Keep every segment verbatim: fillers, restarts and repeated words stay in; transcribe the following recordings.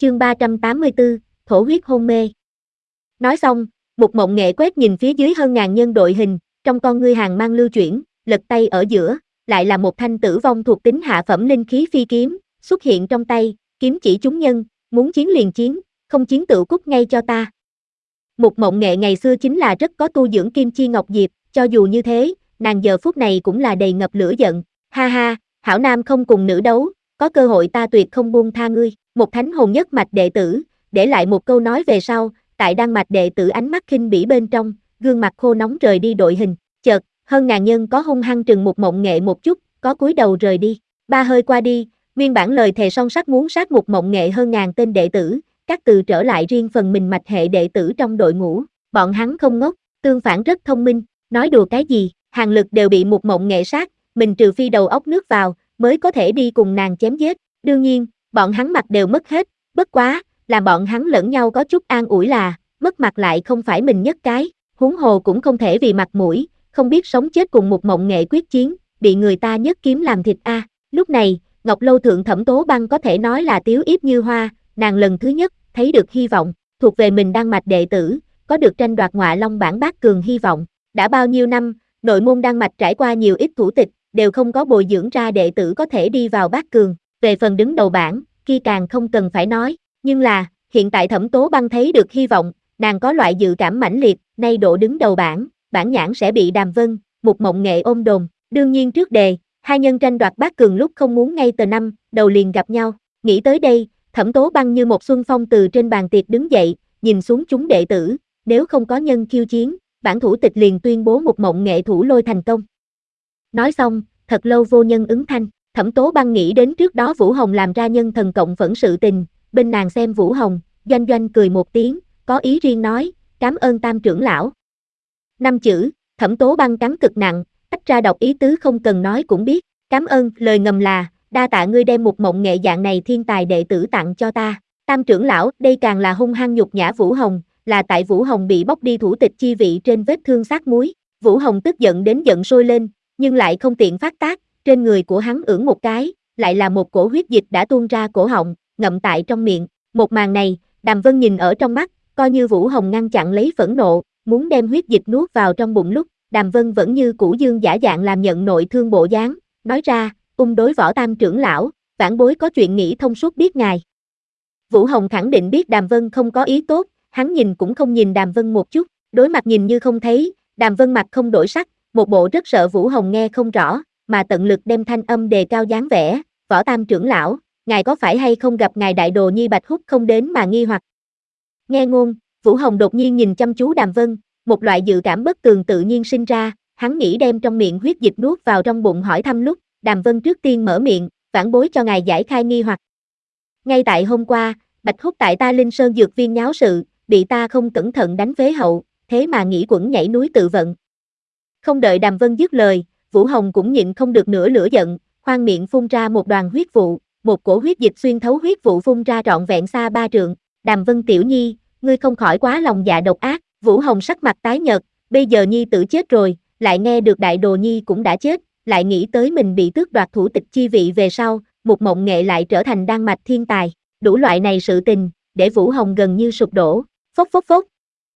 Chương ba trăm tám mươi tư, thổ huyết hôn mê. Nói xong, Mục Mộng Nghệ quét nhìn phía dưới hơn ngàn nhân đội hình, trong con ngươi hàng mang lưu chuyển, lật tay ở giữa, lại là một thanh tử vong thuộc tính hạ phẩm linh khí phi kiếm, xuất hiện trong tay, kiếm chỉ chúng nhân, muốn chiến liền chiến, không chiến tự cút ngay cho ta. Mục Mộng Nghệ ngày xưa chính là rất có tu dưỡng kim chi ngọc diệp, cho dù như thế, nàng giờ phút này cũng là đầy ngập lửa giận, ha ha, hảo nam không cùng nữ đấu, có cơ hội ta tuyệt không buông tha ngươi. Một thánh hồn nhất mạch đệ tử, để lại một câu nói về sau, tại đan mạch đệ tử ánh mắt khinh bỉ bên trong, gương mặt khô nóng rời đi đội hình, chợt, hơn ngàn nhân có hung hăng trừng Mục Mộng Nghệ một chút, có cúi đầu rời đi. Ba hơi qua đi, nguyên bản lời thề son sắt muốn sát Mục Mộng Nghệ hơn ngàn tên đệ tử, các từ trở lại riêng phần mình mạch hệ đệ tử trong đội ngũ, bọn hắn không ngốc, tương phản rất thông minh, nói đùa cái gì, hàng lực đều bị Mục Mộng Nghệ sát, mình trừ phi đầu óc nước vào, mới có thể đi cùng nàng chém giết, đương nhiên, bọn hắn mặt đều mất hết, bất quá, làm bọn hắn lẫn nhau có chút an ủi là, mất mặt lại không phải mình nhất cái, huống hồ cũng không thể vì mặt mũi, không biết sống chết cùng Mục Mộng Nghệ quyết chiến, bị người ta nhất kiếm làm thịt a. À. Lúc này, Ngọc Lâu thượng Thẩm Tố Băng có thể nói là tiếu yếp như hoa, nàng lần thứ nhất thấy được hy vọng, thuộc về mình đan mạch đệ tử, có được tranh đoạt Ngọa Long bảng bát cường hy vọng. Đã bao nhiêu năm, nội môn đan mạch trải qua nhiều ít thủ tịch, đều không có bồi dưỡng ra đệ tử có thể đi vào bát cường, về phần đứng đầu bảng, kia càng không cần phải nói, nhưng là, hiện tại Thẩm Tố Băng thấy được hy vọng, nàng có loại dự cảm mãnh liệt, nay độ đứng đầu bảng, bảng nhãn sẽ bị Đàm Vân, Mục Mộng Nghệ ôm đồn, đương nhiên trước đề, hai nhân tranh đoạt bát cường lúc không muốn ngay từ năm, đầu liền gặp nhau, nghĩ tới đây, Thẩm Tố Băng như một xuân phong từ trên bàn tiệc đứng dậy, nhìn xuống chúng đệ tử, nếu không có nhân khiêu chiến, bản thủ tịch liền tuyên bố Mục Mộng Nghệ thủ lôi thành công. Nói xong, thật lâu vô nhân ứng thanh. Thẩm Tố Băng nghĩ đến trước đó Vũ Hồng làm ra nhân thần cộng phẫn sự tình, bên nàng xem Vũ Hồng, doanh doanh cười một tiếng, có ý riêng nói, cảm ơn Tam trưởng lão. Năm chữ, Thẩm Tố Băng cắn cực nặng, tách ra đọc ý tứ không cần nói cũng biết, cảm ơn, lời ngầm là, đa tạ ngươi đem Mục Mộng Nghệ dạng này thiên tài đệ tử tặng cho ta. Tam trưởng lão, đây càng là hung hăng nhục nhã Vũ Hồng, là tại Vũ Hồng bị bóc đi thủ tịch chi vị trên vết thương sát muối, Vũ Hồng tức giận đến giận sôi lên, nhưng lại không tiện phát tác. Trên người của hắn ưỡn một cái, lại là một cổ huyết dịch đã tuôn ra cổ họng, ngậm tại trong miệng. Một màn này, Đàm Vân nhìn ở trong mắt, coi như Vũ Hồng ngăn chặn lấy phẫn nộ, muốn đem huyết dịch nuốt vào trong bụng lúc, Đàm Vân vẫn như cũ dương giả dạng làm nhận nội thương bộ dáng, nói ra, ung đối Võ Tam trưởng lão, vãn bối có chuyện nghĩ thông suốt biết ngài. Vũ Hồng khẳng định biết Đàm Vân không có ý tốt, hắn nhìn cũng không nhìn Đàm Vân một chút, đối mặt nhìn như không thấy, Đàm Vân mặt không đổi sắc, một bộ rất sợ Vũ Hồng nghe không rõ, mà tận lực đem thanh âm đề cao dáng vẻ, Võ Tam trưởng lão, ngài có phải hay không gặp ngài đại đồ nhi Bạch Húc không đến mà nghi hoặc. Nghe ngôn, Vũ Hồng đột nhiên nhìn chăm chú Đàm Vân, một loại dự cảm bất tường tự nhiên sinh ra, hắn nghĩ đem trong miệng huyết dịch nuốt vào trong bụng hỏi thăm lúc, Đàm Vân trước tiên mở miệng, vãn bối cho ngài giải khai nghi hoặc. Ngay tại hôm qua, Bạch Húc tại ta Linh Sơn dược viên nháo sự, bị ta không cẩn thận đánh phế hậu, thế mà nghĩ quẩn nhảy núi tự vận. Không đợi Đàm Vân dứt lời, Vũ Hồng cũng nhịn không được nữa lửa giận, khoan miệng phun ra một đoàn huyết vụ, một cổ huyết dịch xuyên thấu huyết vụ phun ra trọn vẹn xa ba trượng. Đàm Vân tiểu nhi, ngươi không khỏi quá lòng dạ độc ác. Vũ Hồng sắc mặt tái nhợt, bây giờ nhi tử chết rồi, lại nghe được đại đồ nhi cũng đã chết, lại nghĩ tới mình bị tước đoạt thủ tịch chi vị về sau, Mục Mộng Nghệ lại trở thành đan mạch thiên tài, đủ loại này sự tình, để Vũ Hồng gần như sụp đổ. Phốc phốc phốc.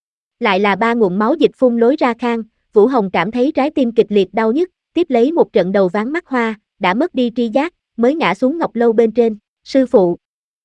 Lại là ba ngụm máu dịch phun lối ra khang, Vũ Hồng cảm thấy trái tim kịch liệt đau nhức, tiếp lấy một trận đầu ván mắt hoa, đã mất đi tri giác, mới ngã xuống ngọc lâu bên trên. Sư phụ!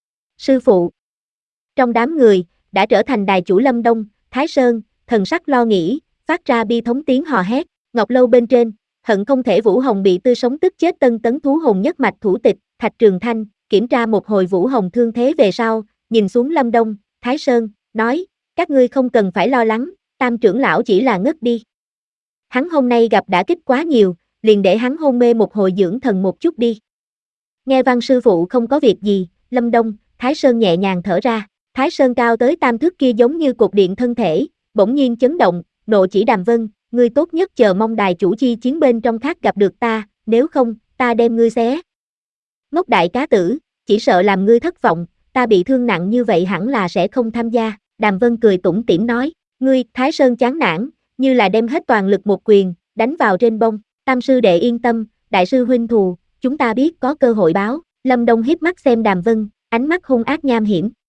Sư phụ! Trong đám người, đã trở thành đài chủ Lâm Đông, Thái Sơn, thần sắc lo nghĩ, phát ra bi thống tiếng hò hét. Ngọc lâu bên trên, hận không thể Vũ Hồng bị tươi sống tức chết tân tấn thú hồn nhất mạch thủ tịch, Thạch Trường Thanh, kiểm tra một hồi Vũ Hồng thương thế về sau, nhìn xuống Lâm Đông, Thái Sơn, nói, các ngươi không cần phải lo lắng, Tam trưởng lão chỉ là ngất đi. Hắn hôm nay gặp đả kích quá nhiều, liền để hắn hôn mê một hồi dưỡng thần một chút đi. Nghe văn sư phụ không có việc gì, Lâm Đông, Thái Sơn nhẹ nhàng thở ra, Thái Sơn cao tới tam thước kia giống như cột điện thân thể, bỗng nhiên chấn động, nộ chỉ Đàm Vân, ngươi tốt nhất chờ mong đài chủ chi chiến bên trong khác gặp được ta, nếu không, ta đem ngươi xé. Ngốc đại cá tử, chỉ sợ làm ngươi thất vọng, ta bị thương nặng như vậy hẳn là sẽ không tham gia. Đàm Vân cười tủm tỉm nói, ngươi, Thái Sơn chán nản, như là đem hết toàn lực một quyền, đánh vào trên bông. Tam sư đệ yên tâm, đại sư huynh thù, chúng ta biết có cơ hội báo. Lâm Đông hiếp mắt xem Đàm Vân, ánh mắt hung ác nham hiểm.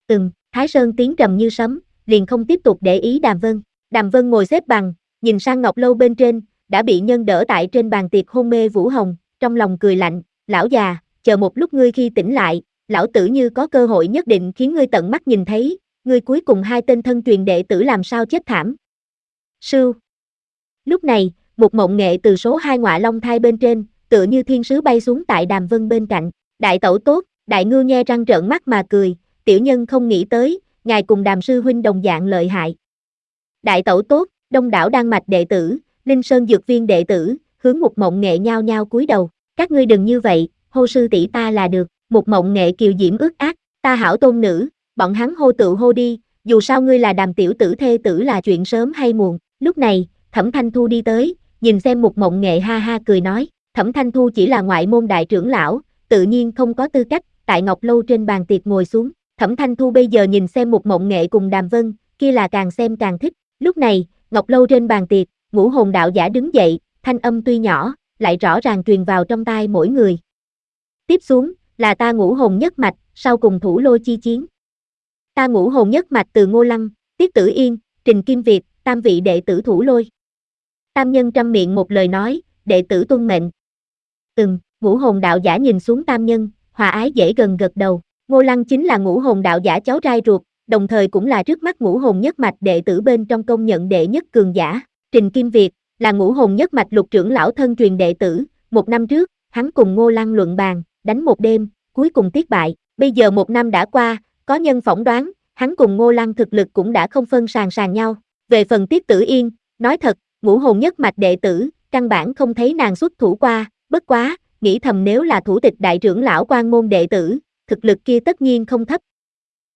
Ừm, Thái Sơn tiếng trầm như sấm, liền không tiếp tục để ý Đàm Vân. Đàm Vân ngồi xếp bằng, nhìn sang ngọc lâu bên trên, đã bị nhân đỡ tại trên bàn tiệc hôn mê Vũ Hồng, trong lòng cười lạnh, lão già, chờ một lúc ngươi khi tỉnh lại, lão tử như có cơ hội nhất định khiến ngươi tận mắt nhìn thấy, ngươi cuối cùng hai tên thân truyền đệ tử làm sao chết thảm. Sưu. Lúc này, một mộng nghệ từ số hai ngọa long thai bên trên, tựa như thiên sứ bay xuống tại Đàm Vân bên cạnh. Đại tẩu tốt, đại ngưu nhe răng trợn mắt mà cười, tiểu nhân không nghĩ tới, ngài cùng Đàm sư huynh đồng dạng lợi hại. Đại tẩu tốt, đông đảo đan mạch đệ tử, Linh Sơn dược viên đệ tử, hướng một mộng nghệ nhao nhao cúi đầu, các ngươi đừng như vậy, hô sư tỷ ta là được, một mộng nghệ kiều diễm ước ác, ta hảo tôn nữ, bọn hắn hô tự hô đi, dù sao ngươi là Đàm tiểu tử thê tử là chuyện sớm hay muộn. Lúc này, Thẩm Thanh Thu đi tới, nhìn xem một mộng nghệ ha ha cười nói, Thẩm Thanh Thu chỉ là ngoại môn đại trưởng lão, tự nhiên không có tư cách, tại Ngọc Lâu trên bàn tiệc ngồi xuống. Thẩm Thanh Thu bây giờ nhìn xem một mộng nghệ cùng Đàm Vân, kia là càng xem càng thích. Lúc này, Ngọc Lâu trên bàn tiệc, Ngũ Hồn đạo giả đứng dậy, thanh âm tuy nhỏ, lại rõ ràng truyền vào trong tai mỗi người. Tiếp xuống, là ta Ngũ Hồn nhất mạch, sau cùng thủ lôi chi chiến. Ta Ngũ Hồn nhất mạch từ Ngô Lăng, Tiết Tử Yên, Trình Kim Việt, tam vị đệ tử thủ lôi. Tam nhân trăm miệng một lời nói, đệ tử tuân mệnh. Ừm, Ngũ Hồn đạo giả nhìn xuống tam nhân, hòa ái dễ gần gật đầu. Ngô Lăng chính là Ngũ Hồn đạo giả cháu trai ruột, đồng thời cũng là trước mắt Ngũ Hồn nhất mạch đệ tử bên trong công nhận đệ nhất cường giả. Trình Kim Việt là Ngũ Hồn nhất mạch lục trưởng lão thân truyền đệ tử, một năm trước, hắn cùng Ngô Lăng luận bàn, đánh một đêm, cuối cùng tiếc bại. Bây giờ một năm đã qua, có nhân phỏng đoán, hắn cùng Ngô Lăng thực lực cũng đã không phân sàn sàn nhau. Về phần Tiết Tử Yên, nói thật, Ngũ Hồn nhất mạch đệ tử, căn bản không thấy nàng xuất thủ qua, bất quá, nghĩ thầm nếu là thủ tịch đại trưởng lão quan môn đệ tử, thực lực kia tất nhiên không thấp,